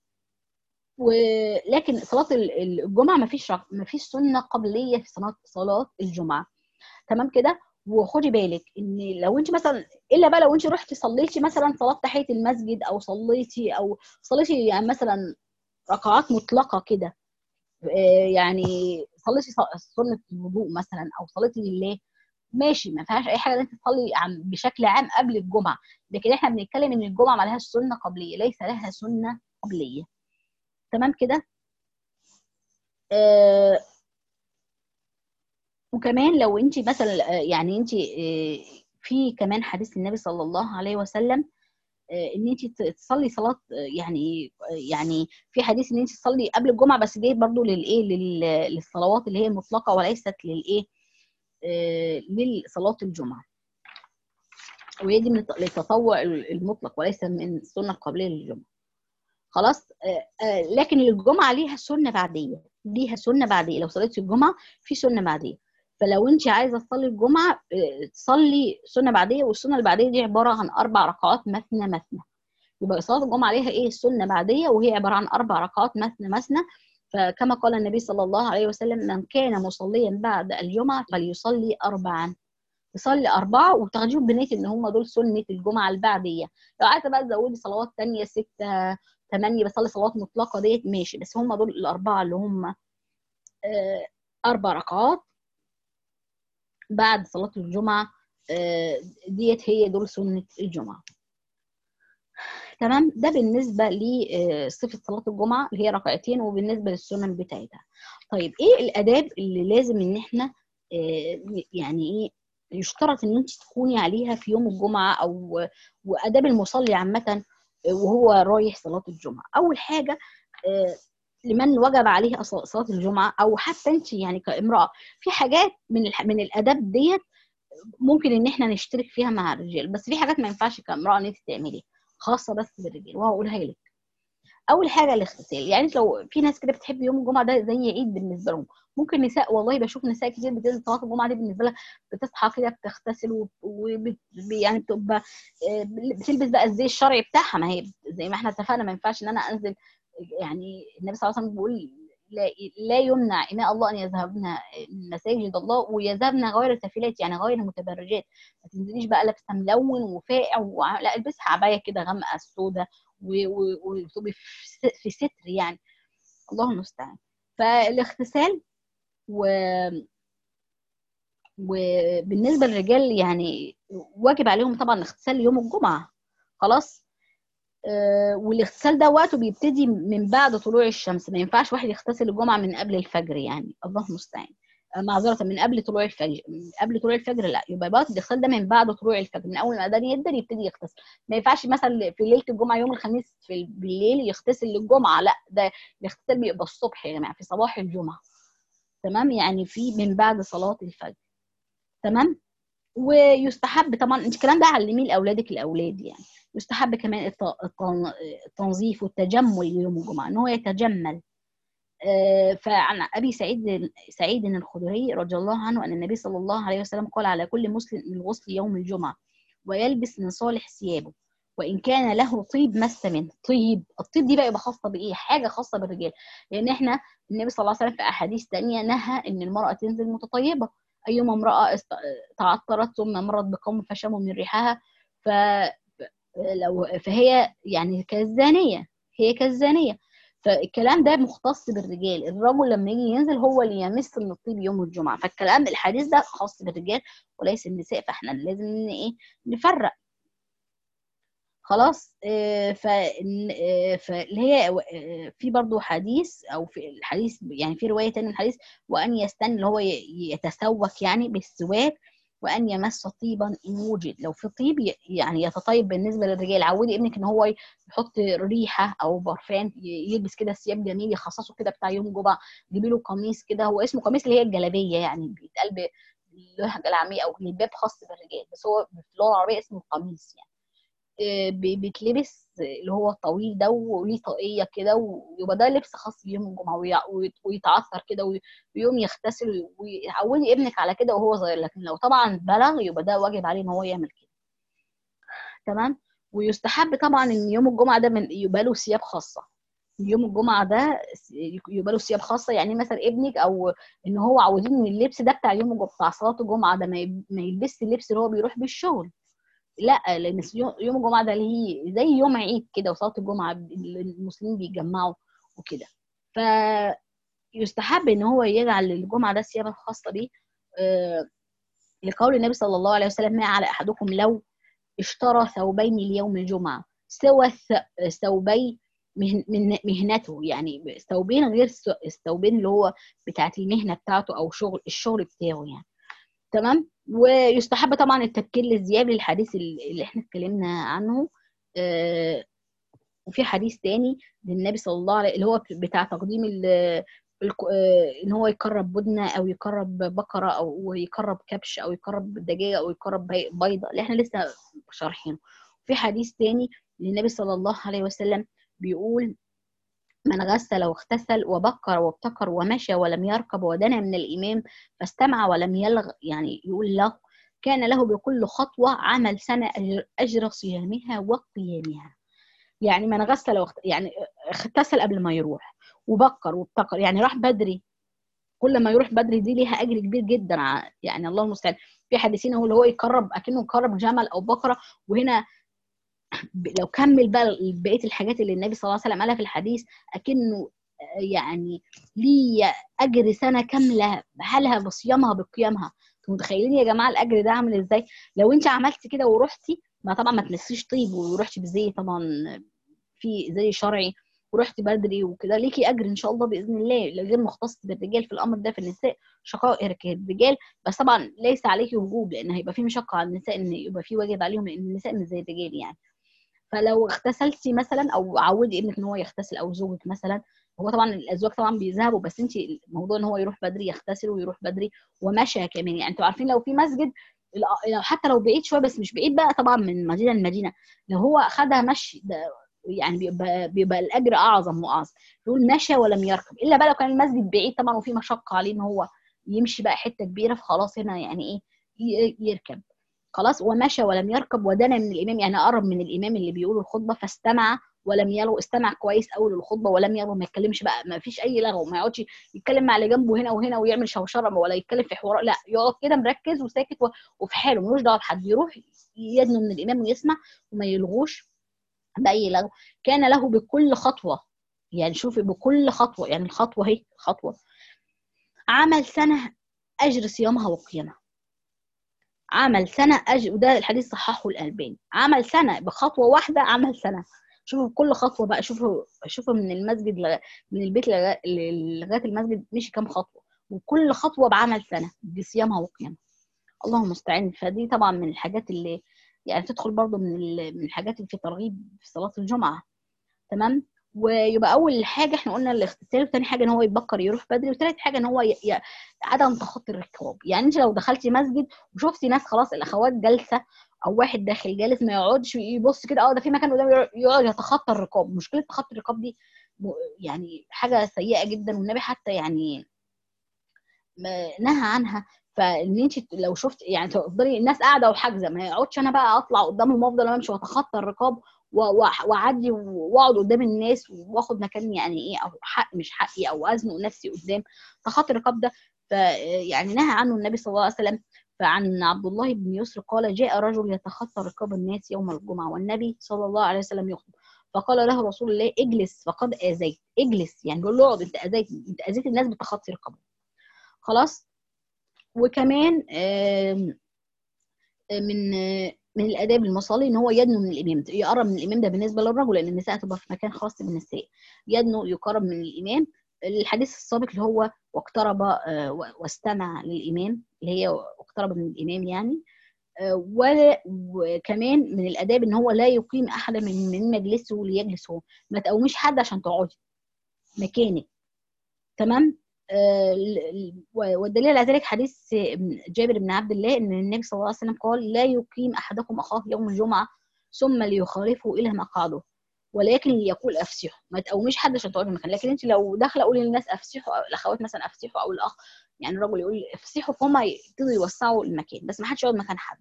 ولكن صلاه الجمعه ما فيش ما فيش سنه قبليه في صلاه صلاه الجمعه. تمام كده. وخدي بالك ان لو انت مثلا، الا بقى لو انت رحتي صليتي مثلا صلاه تحيه المسجد، او صليتي او صليتي يعني مثلا ركعات مطلقه كده، يعني صليتي سنه الوضوء مثلا، او صليتي لله، ماشي، ما فيهاش اي حاجه ان انت تصلي عن بشكل عام قبل الجمعه. لكن احنا بنتكلم ان الجمعه ما لهاش سنه قبليه، ليس لها سنه قبليه. تمام كده. آه وكمان لو انت مثلا آه يعني انت آه في كمان حديث النبي صلى الله عليه وسلم آه ان انت تصلي صلاه آه يعني آه يعني في حديث ان انت تصلي قبل الجمعه، بس دي برضو للايه لل- للصلوات اللي هي المطلقه، وليست للايه آه لصلاه الجمعه. وهي دي من التطوع المطلق، وليس من السنه القبليه للجمعه. خلاص. آه آه لكن الجمعه ليها سنه بعديه، ليها سنه بعديه. لو صليتي الجمعه في سنه بعديه، فلو انت عايزه تصلي الجمعه آه تصلي سنه بعديه، والسنه البعديه دي عباره عن اربع ركعات مثنى مثنى. يبقى صلاه الجمعه عليها ايه؟ السنه بعديه، وهي عباره عن اربع ركعات مثنى مثنى. فكما قال النبي صلى الله عليه وسلم: من كان مصليا بعد الجمعه فليصلي اربعا. تصلي أربعة وتاخديهم بنية إن هم دول سنة الجمعة البعدية. لو عايزة بقى تزودي صلوات تانية ستة تمانية، بصلي صلوات مطلقة ديت ماشي، بس هم دول الأربعة اللي هم آه أربع ركعات بعد صلاة الجمعة. آه ديت هي دول سنة الجمعة. تمام. ده بالنسبة لصفة صلاة الجمعة اللي هي ركعتين، وبالنسبة للسنن بتاعتها. طيب إيه الآداب اللي لازم إن إحنا آه يعني إيه يشترط ان انت تكوني عليها في يوم الجمعه، او واداب المصلي عامه وهو رايح صلاه الجمعه؟ اول حاجه لمن وجب عليه صلاه الجمعه، او حتى انت يعني كامراه، في حاجات من من الاداب ديت ممكن ان احنا نشترك فيها مع الرجال، بس في حاجات ما ينفعش كامراه ان انت تعمليها، خاصه بس بالرجال، وهقولها لك. اول حاجه الاغتسال. يعني لو في ناس كده بتحب يوم الجمعه ده زي عيد بالنسبه لهم، ممكن نساء، والله بشوف نساء كتير بتنزل صلاه الجمعه دي بالنسبه لها بتصحى كده بتغتسل و... و... يعني بتبقى بتلبس بقى الزي الشرعي بتاعها. ما هي زي ما احنا اتفقنا ما ينفعش ان انا انزل، يعني النبي صلى الله عليه وسلم بيقول لا, لا يمنع إماء الله ان يذهبن مساجد الله ويذهبن غير تافلات، يعني غير متبرجات. ما تنزليش بقى لابسه ملون وفاقع و... لا، البسي عبايه كده غامقه السوداء وتبقي في ستر يعني. الله المستعان. فالاغتسال و... وبالنسبه للرجال يعني واجب عليهم طبعا الاغتسال يوم الجمعه. خلاص. آه والاغتسال ده وقته بيبتدي من بعد طلوع الشمس، ما ينفعش واحد يغتسل الجمعه من قبل الفجر يعني. الله المستعان. آه معذره، من قبل طلوع الفجر، من قبل طلوع الفجر لا، يبقى وقت الاغتسال ده من بعد طلوع الفجر، من اول ما الاذان يقدر يبتدي يغتسل. ما ينفعش مثلا في ليله الجمعه يوم الخميس في بالليل يغتسل للجمعه، لا، ده الاغتسال بيبقى الصبح يا جماعه، في صباح الجمعه. تمام. يعني في من بعد صلاه الفجر. تمام. ويستحب طبعا انت الكلام ده علميه لاولادك الاولاد يعني. يستحب كمان التنظيف والتجمل يوم الجمعه، ان هو يتجمل. فعن ابي سعيد سعيد الخدري رضي الله عنه ان النبي صلى الله عليه وسلم قال: على كل مسلم الغسل يوم الجمعه، ويلبس من صالح ثيابه، وان كان له طيب مس منه. طيب، الطيب دي بقى يبقى خاصه بايه؟ حاجه خاصه بالرجال، لان احنا النبي صلى الله عليه وسلم في احاديث ثانيه نهى ان المراه تنزل متطيبه. ايما امراه تعطرت ثم مرت بقوم فشموا من ريحها ف لو فهي يعني كالزانيه، هي كالزانيه. فالكلام ده مختص بالرجال، الرجل لما يجي ينزل هو اللي يمس من الطيب يوم الجمعه، فالكلام الحديث ده خاص بالرجال وليس النساء، فاحنا لازم ايه نفرق. خلاص. آه، ف آه، فاللي هي آه، في برضو حديث، او في الحديث يعني في روايه تانية من الحديث، وان يستن اللي هو ي- يتسوك يعني بالسواك، وان يمس طيبا ان وجد، لو في طيب ي- يعني يتطيب. بالنسبه للرجال عودي ابنك ان هو يحط ريحه او برفان، ي- يلبس كده ثياب جميل يخصصه كده بتاع يوم الجمعه. جيبي له قميص كده، هو اسمه قميص اللي هي الجلابيه يعني، بيتقال ب- باللهجه العاميه، او جلباب خاص بالرجال، بس هو في اللغه العربيه اسمه قميص يعني. آه، بي- بيتلبس اللي هو الطويل ده، وليه طاقية كده، ويبقى ده لبس خاص بيوم الجمعة، ويع- ويت- ويتعثر كده، وي- ويقوم يغتسل، ويعودي ابنك على كده وهو صغير. لكن لو طبعا بلغ يبقى ده واجب عليه ان هو يعمل كده. تمام. ويستحب طبعا ان يوم الجمعة ده من يبقى له ثياب خاصة. يوم الجمعة ده س- يبقى له ثياب خاصة، يعني مثلا ابنك، او ان هو عاوزين ان اللبس ده بتاع يوم الجمعة بتاع صلاة الجمعة ده ما يب- ما يلبسش اللبس اللي هو بيروح بيه الشغل. لا، لان يوم يوم الجمعه ده ليه زي يوم عيد كده، وصلاه الجمعه المسلمين بيتجمعوا وكده. فيستحب ان هو يجعل الجمعه ده الثياب الخاصه بيه. آه، لقول النبي صلى الله عليه وسلم: ما على احدكم لو اشترى ثوبين ليوم الجمعه سوى الث- ثوبي مهن- من مهنته، يعني ثوبين غير الث- الثوبين اللي هو بتاعت المهنه بتاعته، او شغل الشغل بتاعه يعني. تمام. ويستحب طبعا التبكير للذئاب للحديث اللي احنا اتكلمنا عنه. آه، وفي حديث تاني للنبي صلى الله عليه اللي هو بتاع تقديم ال الك- آه، ان هو يقرب بدنه، او يقرب بقره، او يقرب كبش، او يقرب دجاجه، او يقرب بي- بيضه، اللي احنا لسه شارحينه. في حديث تاني للنبي صلى الله عليه وسلم بيقول: من غسل واغتسل وبكر وابتكر ومشى ولم يركب ودنا من الإمام فاستمع ولم يلغ، يعني يقول له، كان له بكل خطوة عمل سنة أجر أجر صيامها وقيامها. يعني من غسل واغت... يعني اغتسل قبل ما يروح، وبكر وابتكر يعني راح بدري. كل ما يروح بدري دي ليها أجر كبير جدا، ع- يعني الله المستعان. في حديثين هو اللي هو يقرب أكنه يقرب جمل أو بقرة. وهنا ب- لو كمل بقى بقيه الحاجات اللي النبي صلى الله عليه وسلم قالها في الحديث، اكنه آه، يعني ليه اجر سنه كامله بحالها بصيامها بقيامها. انتوا متخيلين يا جماعه الاجر ده عامل ازاي؟ لو انت عملت كده ورحتي، ما طبعا ما تنسيش طيب، ورحتي بزي طبعا في زي شرعي، ورحتي بدري وكده، ليكي اجر ان شاء الله باذن الله، غير مختص بالرجال في الامر ده. في النساء شقائق الرجال، بس طبعا ليس عليكي وجوب، لان هيبقى في مشقه على النساء ان يبقى في واجب عليهم، لان النساء مش زي الرجال يعني. فلو اغتسلتي مثلا، او عودي ابنك ان هو يغتسل، او زوجك مثلا، هو طبعا الازواج طبعا بيذهبوا، بس انت الموضوع ان هو يروح بدري يغتسل ويروح بدري ومشى كمان. يعني انتوا عارفين لو في مسجد، لو حتى لو بعيد شويه، بس مش بعيد بقى طبعا من مدينه لمدينه، لو هو خدها مشي ده يعني بيبقى, بيبقى الاجر اعظم واعظم. يقول مشى ولم يركب، الا بقى لو كان المسجد بعيد طبعا وفي مشقه عليه ان هو يمشي بقى حته كبيره، فخلاص هنا يعني ايه، ي- يركب. خلاص. ومشى ولم يركب ودنا من الامام، يعني قرب من الامام اللي بيقول الخطبه فاستمع ولم يلغو، استمع كويس اول الخطبه ولم يلغو، ما يتكلمش بقى، ما فيش اي لغو، ما يقعدش يتكلم مع اللي جنبه هنا وهنا ويعمل شوشره، ولا يتكلم في حوار، لا، يقعد كده مركز وساكت و- وفي حاله، ملوش دعوه بحد، يروح يدنو من الامام ويسمع، وما يلغوش باي لغو. كان له بكل خطوه، يعني شوفي بكل خطوه، يعني الخطوه اهي خطوه، عمل سنه اجر صيامها وقيامها. عمل سنة أج... وده الحديث صححه الألباني، عمل سنة بخطوة واحدة، عمل سنة. شوفوا كل خطوة بقى، شوفوا شوفوا من المسجد لغ... من البيت لغ... لغاية المسجد مشي كام خطوة، وكل خطوة بعمل سنة بصيامها وقيامها. الله المستعان. فدي طبعا من الحاجات اللي يعني تدخل برضو من ال... من الحاجات اللي في ترغيب في صلاة الجمعة. تمام. ويبقى اول حاجه احنا قلنا الاغتسال، وثاني حاجه ان هو يتبكر يروح بدري، وثالث حاجه ان هو ي... ي... عدم تخطي الركاب. يعني انت لو دخلتي مسجد وشفتي ناس خلاص الاخوات جالسه، او واحد داخل جالس، ما يقعدش يبص كده اه ده في مكان قدام، يقعد يتخطى الركاب. مشكله تخطي الركاب دي م- يعني حاجه سيئه جدا، والنبي حتى يعني ما- نهى عنها. فان انت لو شفت يعني تفضلي الناس قاعده وحاجزه، ما يقعدش انا بقى اطلع قدامهم وافضل امشي واتخطى الرقاب و- و- واعدي واقعد قدام الناس واخد مكان يعني ايه، او حق مش حقي، او ازنق نفسي قدام. تخطي الرقاب ده ف يعني نهى عنه النبي صلى الله عليه وسلم. فعن عبد الله بن يسر قال: جاء رجل يتخطى رقاب الناس يوم الجمعه والنبي صلى الله عليه وسلم يخطب، فقال له رسول الله: اجلس فقد اذيت. اجلس يعني بيقول له اقعد، انت اذيت، انت اذيت الناس بتخطي رقابهم. خلاص. وكمان آم، من من الاداب المصلي ان هو يدنو من الامام، يقرب من الامام. ده بالنسبه للرجل، لان النساء هتبقى في مكان خاص بالنساء. يدنو يقرب من الامام. الحديث السابق اللي هو واقترب واستمع للامام، اللي هي واقترب من الامام يعني. وكمان من الاداب ان هو لا يقيم احدا من من مجلسه ليجلس هو. ما تقوميش حد عشان تقعدي مكانك. تمام. آه والدليل على ذلك حديث جابر بن عبد الله ان النبي صلى الله عليه وسلم قال: لا يقيم احدكم اخاه يوم الجمعه ثم ليخالفه الى مقعده ولكن ليقول افسحوا. ما تقوميش حد عشان تقعدي مكان. لكن انت لو داخله قولي للناس افسحوا، او الاخوات مثلا افسحوا، او الاخ يعني الرجل يقول افسحوا، فهم يبتدوا يوسعوا المكان، بس ما حدش يقعد مكان حد.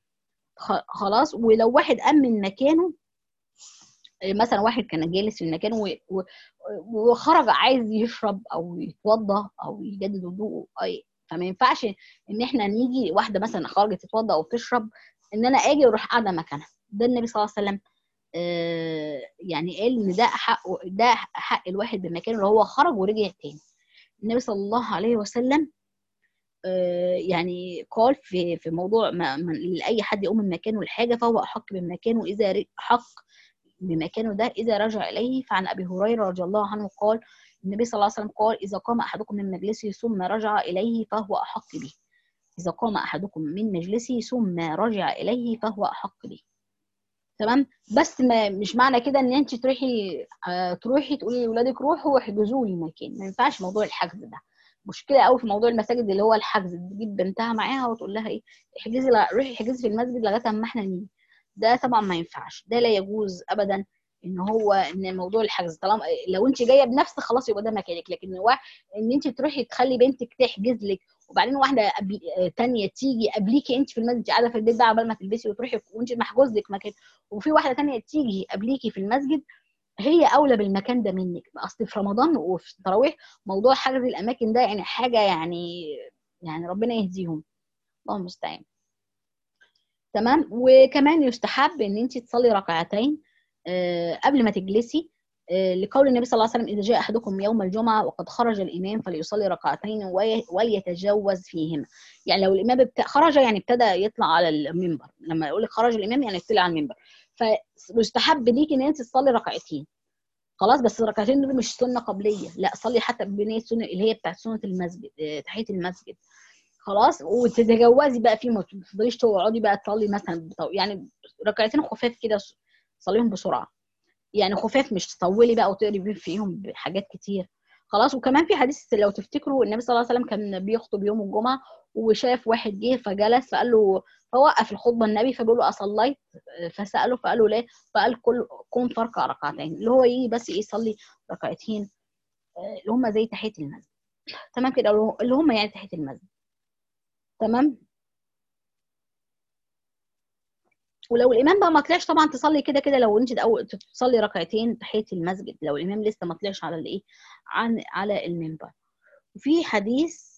خلاص. ولو واحد امن مكانه، مثلا واحد كان جالس في المكان وخرج عايز يشرب او يتوضا او يجدد وضوءه، اي فما ينفعش ان احنا نيجي واحده مثلا خرجت تتوضا او تشرب ان انا اجي واروح قاعده مكانها. ده النبي صلى الله عليه وسلم آه يعني قال ان ده حق، ده حق الواحد بمكانه اللي هو خرج ورجع تاني. النبي صلى الله عليه وسلم آه يعني قال في في موضوع ما لاي حد يقوم من مكانه لحاجه فهو احق بمكانه اذا حق بمكانه ده إذا رجع إليه. فعن أبي هريرة رضي الله عنه قال: النبي صلى الله عليه وسلم قال: إذا قام أحدكم من مجلسه ثم رجع إليه فهو أحق به. إذا قام أحدكم من مجلسه ثم رجع إليه فهو أحق به. تمام. بس ما مش معنى كده ان انت تروحي آه تروحي تقولي لاولادك روحوا واحجزوا لي مكان. ما ينفعش موضوع الحجز ده. مشكله قوي في موضوع المساجد اللي هو الحجز. تجيب بنتها معاها وتقول لها ايه احجزي، روحي احجزي في المسجد لغايه اما احنا نيجي. ده طبعا ما ينفعش، ده لا يجوز ابدا. ان هو ان موضوع الحجز طالما لو انت جايه بنفسك خلاص يبقى ده مكانك. لكن ان انت تروحي تخلي بنتك تحجز لك وبعدين واحده قبل تانية تيجي قبليكي انت في المسجد قاعده في البيت بقى عبال ما تلبسي وتروحي وانت محجوز لك مكان، وفي واحده تانية تيجي قبليكي في المسجد، هي اولى بالمكان ده منك. اصل في رمضان وفي التراويح موضوع حجز الاماكن ده يعني حاجه يعني يعني ربنا يهديهم، الله المستعان. تمام. وكمان يستحب ان انت تصلي ركعتين آه قبل ما تجلسي آه لقول النبي صلى الله عليه وسلم: اذا جاء احدكم يوم الجمعه وقد خرج الامام فليصلي ركعتين وليتجوز فيهما. يعني لو الامام بتا... خرج يعني ابتدى يطلع على المنبر. لما يقول لك خرج الامام يعني يطلع على المنبر، فيستحب ليكي ان انت تصلي ركعتين. خلاص. بس الركعتين دول مش سنه قبليه، لا صلي حتى بنيه السنه اللي هي بتاعت سنه المسجد آه تحيه المسجد. خلاص. وتتجوزي بقى فيه، ما تفضليش تقعدي بقى تصلي مثلا يعني ركعتين خفاف كده صليهم بسرعه، يعني خفاف مش تطولي بقى وتقري فيهم بحاجات كتير. خلاص. وكمان في حديث لو تفتكروا النبي صلى الله عليه وسلم كان بيخطب يوم الجمعه وشاف واحد جه فجلس فقال له، فوقف الخطبه النبي فبيقول له: اصليت؟ فساله فقال له: لا. فقال: كل قم فاركع ركعتين، اللي هو يجي بس يصلي ركعتين اللي هم زي تحيه المسجد. تمام كده، اللي هم يعني تحيه المسجد. تمام. ولو الامام بقى ما طلعش طبعا تصلي كده كده، لو انت تصلي ركعتين تحيه المسجد لو الامام لسه ما طلعش على الايه عن على المنبر. وفي حديث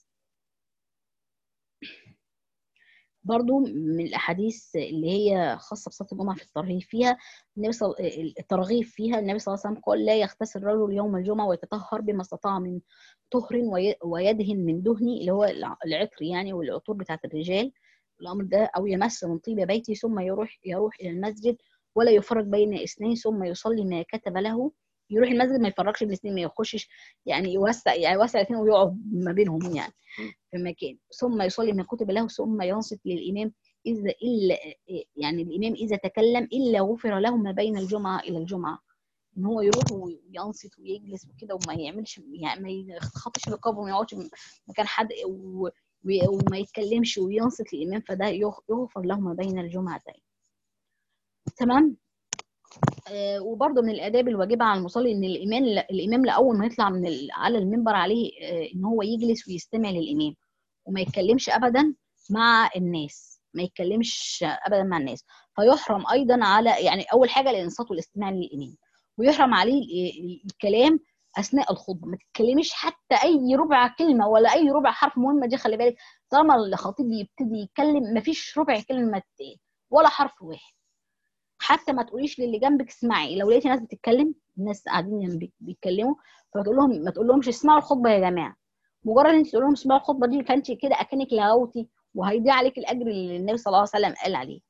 برضو من الاحاديث اللي هي خاصه بصلاه الجمعه في الترغيب فيها النبي صل... الترغيب فيها النبي صلى الله عليه وسلم قال: لا يغتسل الرجل يوم الجمعه ويتطهر بما استطاع من طهر وي... ويدهن من دهني اللي هو العطر يعني والعطور بتاعت الرجال الامر ده، او يمس من طيب بيتي ثم يروح يروح الى المسجد ولا يفرق بين اثنين ثم يصلي ما كتب له. يروح المسجد ما يفرقش بين اثنين، ما يخشش يعني يوسع يعني يوسع اثنين ويقعد ما بينهم يعني في مكان. ثم يصلي ما كتب له ثم ينصت للامام اذا الا يعني الامام اذا تكلم الا غفر له ما بين الجمعه الى الجمعه. ان هو يروح وينصت ويجلس وكده وما يعملش يعني ما يخطش رقابه وما يقعدش مكان حد وما يتكلمش وينصت للامام، فده يغفر له ما بين الجمعتين. تمام. آه وبرضه من الاداب الواجبه على المصلي ان الامام الامام لاول ما يطلع من على المنبر عليه آه ان هو يجلس ويستمع للامام وما يتكلمش ابدا مع الناس، ما يتكلمش ابدا مع الناس. فيحرم ايضا على يعني اول حاجه الانصات والاستماع للامام، ويحرم عليه الكلام اثناء الخطبه. ما تتكلميش حتى اي ربع كلمه ولا اي ربع حرف مهمه دي. خلي بالك طالما الخطيب يبتدي يتكلم ما فيش ربع كلمه تتقال ولا حرف واحد. حتى ما تقوليش للي جنبك اسمعي. لو لقيتي ناس بتتكلم الناس قاعدين جنبك بيتكلموا فتقول لهم ما تقول لهمش اسمعوا الخطبه يا جماعه. مجرد انت تقول لهم اسمعوا الخطبه دي فانت كده اكنك لغوتي وهيضيع عليك الاجر اللي النبي صلى الله عليه وسلم قال عليه.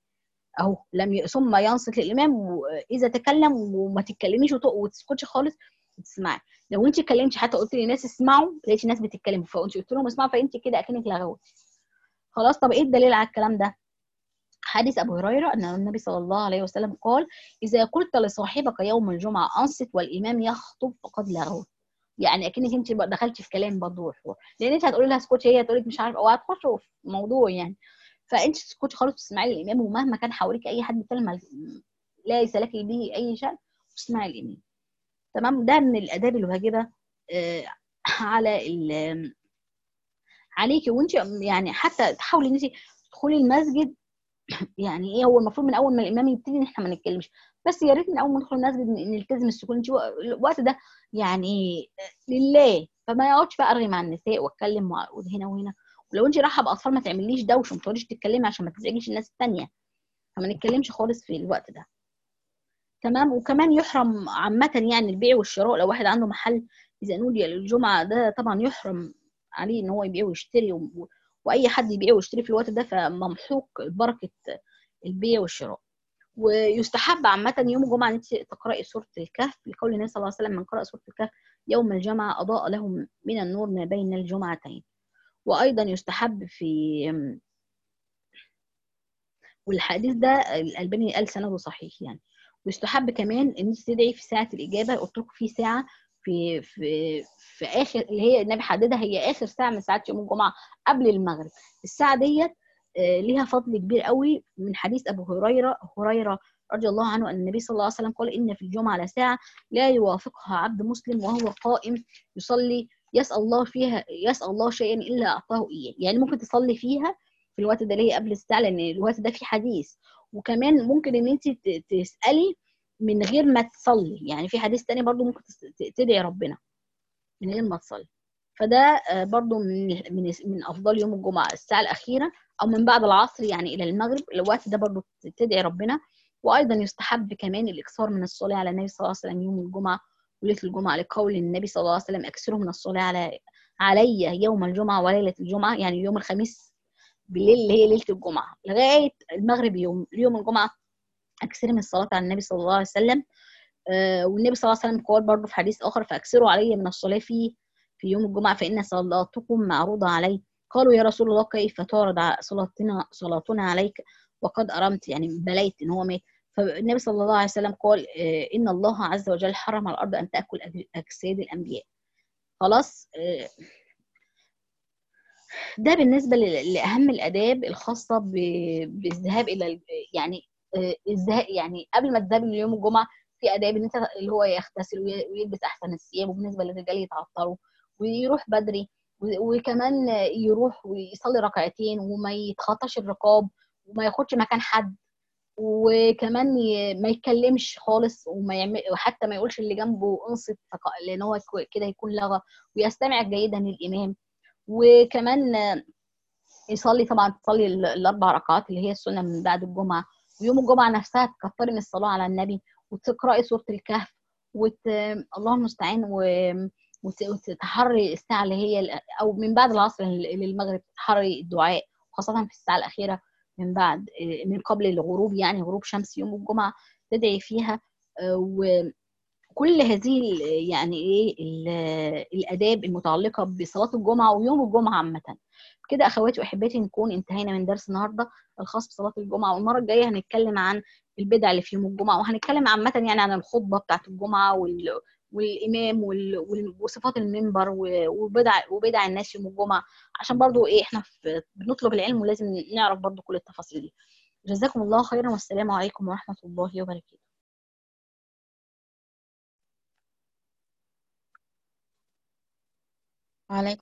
اهو لم ي... ثم ينصت للامام واذا تكلم وما تتكلميش وت- وتسكتش خالص وتسمعي. لو انت اتكلمتي حتى قلت للناس اسمعوا لقيتي الناس بتتكلم فانت قلت لهم اسمعوا فانت كده اكنك لغوتي. خلاص. طب ايه الدليل على الكلام ده؟ حديث ابو هريره ان النبي صلى الله عليه وسلم قال: اذا قلت لصاحبك يوم الجمعه انصت والامام يخطب فقد لغوت. يعني اكنك انت دخلتي في كلام برضه وحوار، لان انت هتقولي لها اسكتي هي هتقول لك مش عارفه، او هتخشوا في موضوع يعني. فانت تسكتي خالص وتسمعي الامام، ومهما كان حواليك اي حد بيتكلم ليس لك به اي شأن وتسمعي الامام. تمام. ده من الاداب الواجبه آه، على ال- عليكي. وانت يعني حتى تحاولي ان انت تدخلي المسجد. يعني ايه، هو المفروض من اول ما الامام يبتدي ان احنا ما نتكلمش، بس يا ريت من اول ما ندخل المسجد ن- نلتزم السكون. انت الوقت ده يعني لله، فما يقعدش بقى ارغي مع النساء واتكلم واقعد هنا وهنا. ولو انت رايحه باطفال ما تعمليش دوشه، ما تقعديش تتكلمي عشان ما تزعجيش الناس التانيه. فما نتكلمش خالص في الوقت ده. تمام. وكمان يحرم عامه يعني البيع والشراء. لو واحد عنده محل اذا نودي للجمعه ده طبعا يحرم عليه ان هو يبيع ويشتري و... واي حد يبيع ويشتري في الوقت ده فممحوق بركه البيع والشراء. ويستحب عامة يوم الجمعة أن أنت تقرأي سورة الكهف لقول النبي صلى الله عليه وسلم: من قرأ سورة الكهف يوم الجمعة أضاء له من النور ما بين الجمعتين. وأيضا يستحب في، والحديث ده الألباني قال سنده صحيح يعني، ويستحب كمان ان انت تدعي في ساعه الاجابه. قلت لكم في ساعه في في في اخر اللي هي النبي حددها، هي اخر ساعه من ساعات يوم الجمعه قبل المغرب. الساعه ديت آه، ليها فضل كبير قوي من حديث ابو هريره هريره رضي الله عنه ان النبي صلى الله عليه وسلم قال: ان في الجمعه لساعه لا يوافقها عبد مسلم وهو قائم يصلي يسال الله فيها يسال الله شيئا الا اعطاه اياه. يعني ممكن تصلي فيها في الوقت ده اللي هي قبل الساعه، لان الوقت ده فيه حديث. وكمان ممكن ان انت ت- تسالي من غير ما تصلي، يعني في حديث تاني برضو ممكن تس- ت- تدعي ربنا من غير ما تصلي. فده آه، برضو من من من افضل يوم الجمعه الساعه الاخيره او من بعد العصر يعني الى المغرب. الوقت ده برضو تدعي ربنا. وايضا يستحب كمان الاكثار من الصلاه على النبي صلى الله عليه وسلم يوم الجمعه وليله الجمعه، لقول النبي صلى الله عليه وسلم: اكثروا من الصلاه على علي يوم الجمعه وليله الجمعه، يعني يوم الخميس بالليل اللي هي ليله الجمعه لغايه المغرب يوم يوم الجمعه. اكثروا من الصلاه على النبي صلى الله عليه وسلم. آه والنبي صلى الله عليه وسلم قال برضه في حديث اخر: فاكثروا علي من الصلاه في في يوم الجمعه فان صلاتكم معروضه علي. قالوا: يا رسول الله كيف تعرض صلاتنا صلاتنا عليك وقد ارمت، يعني بليت ان هو مات. فالنبي صلى الله عليه وسلم قال: آه ان الله عز وجل حرم على الارض ان تاكل اجساد الانبياء. خلاص. آه ده بالنسبة ل- لأهم الآداب الخاصة ب- بالذهاب إلى ال- يعني آه، الذهاب يعني قبل ما تذهب ليوم الجمعة. في آداب إن أنت اللي هو يغتسل وي- ويلبس أحسن الثياب، وبالنسبة للرجال يتعطروا ويروح بدري، و- وكمان يروح ويصلي ركعتين وما يتخطاش الرقاب وما ياخدش مكان حد. وكمان ي- ما يتكلمش خالص وما يعمل، وحتى ما يقولش اللي جنبه انصت فق- لان هو كده يكون لغى. ويستمع جيدا للامام. وكمان يصلي طبعا تصلي ال- الاربع ركعات اللي هي السنه من بعد الجمعه. ويوم الجمعه نفسها تكتري من الصلاه على النبي وتقراي سوره الكهف وت... الله المستعان و... وت... وتتحري الساعه اللي هي ال- او من بعد العصر لل- للمغرب تحري الدعاء، خاصه في الساعه الاخيره من بعد من قبل الغروب، يعني غروب شمس يوم الجمعه تدعي فيها. آه، كل هذه ال- يعني ايه ال- الاداب المتعلقه بصلاه الجمعه ويوم الجمعه عامه. كده اخواتي واحباتي نكون انتهينا من درس النهارده الخاص بصلاه الجمعه. والمره الجايه هنتكلم عن البدع اللي في يوم الجمعه، وهنتكلم عامه يعني عن الخطبه بتاعه الجمعه وال والامام وال- وال- وصفات المنبر و- وبدع وبدع الناس يوم الجمعه، عشان برضو ايه احنا في بنطلب العلم ولازم نعرف برضو كل التفاصيل دي. جزاكم الله خيرا والسلام عليكم ورحمه الله وبركاته. وعليكم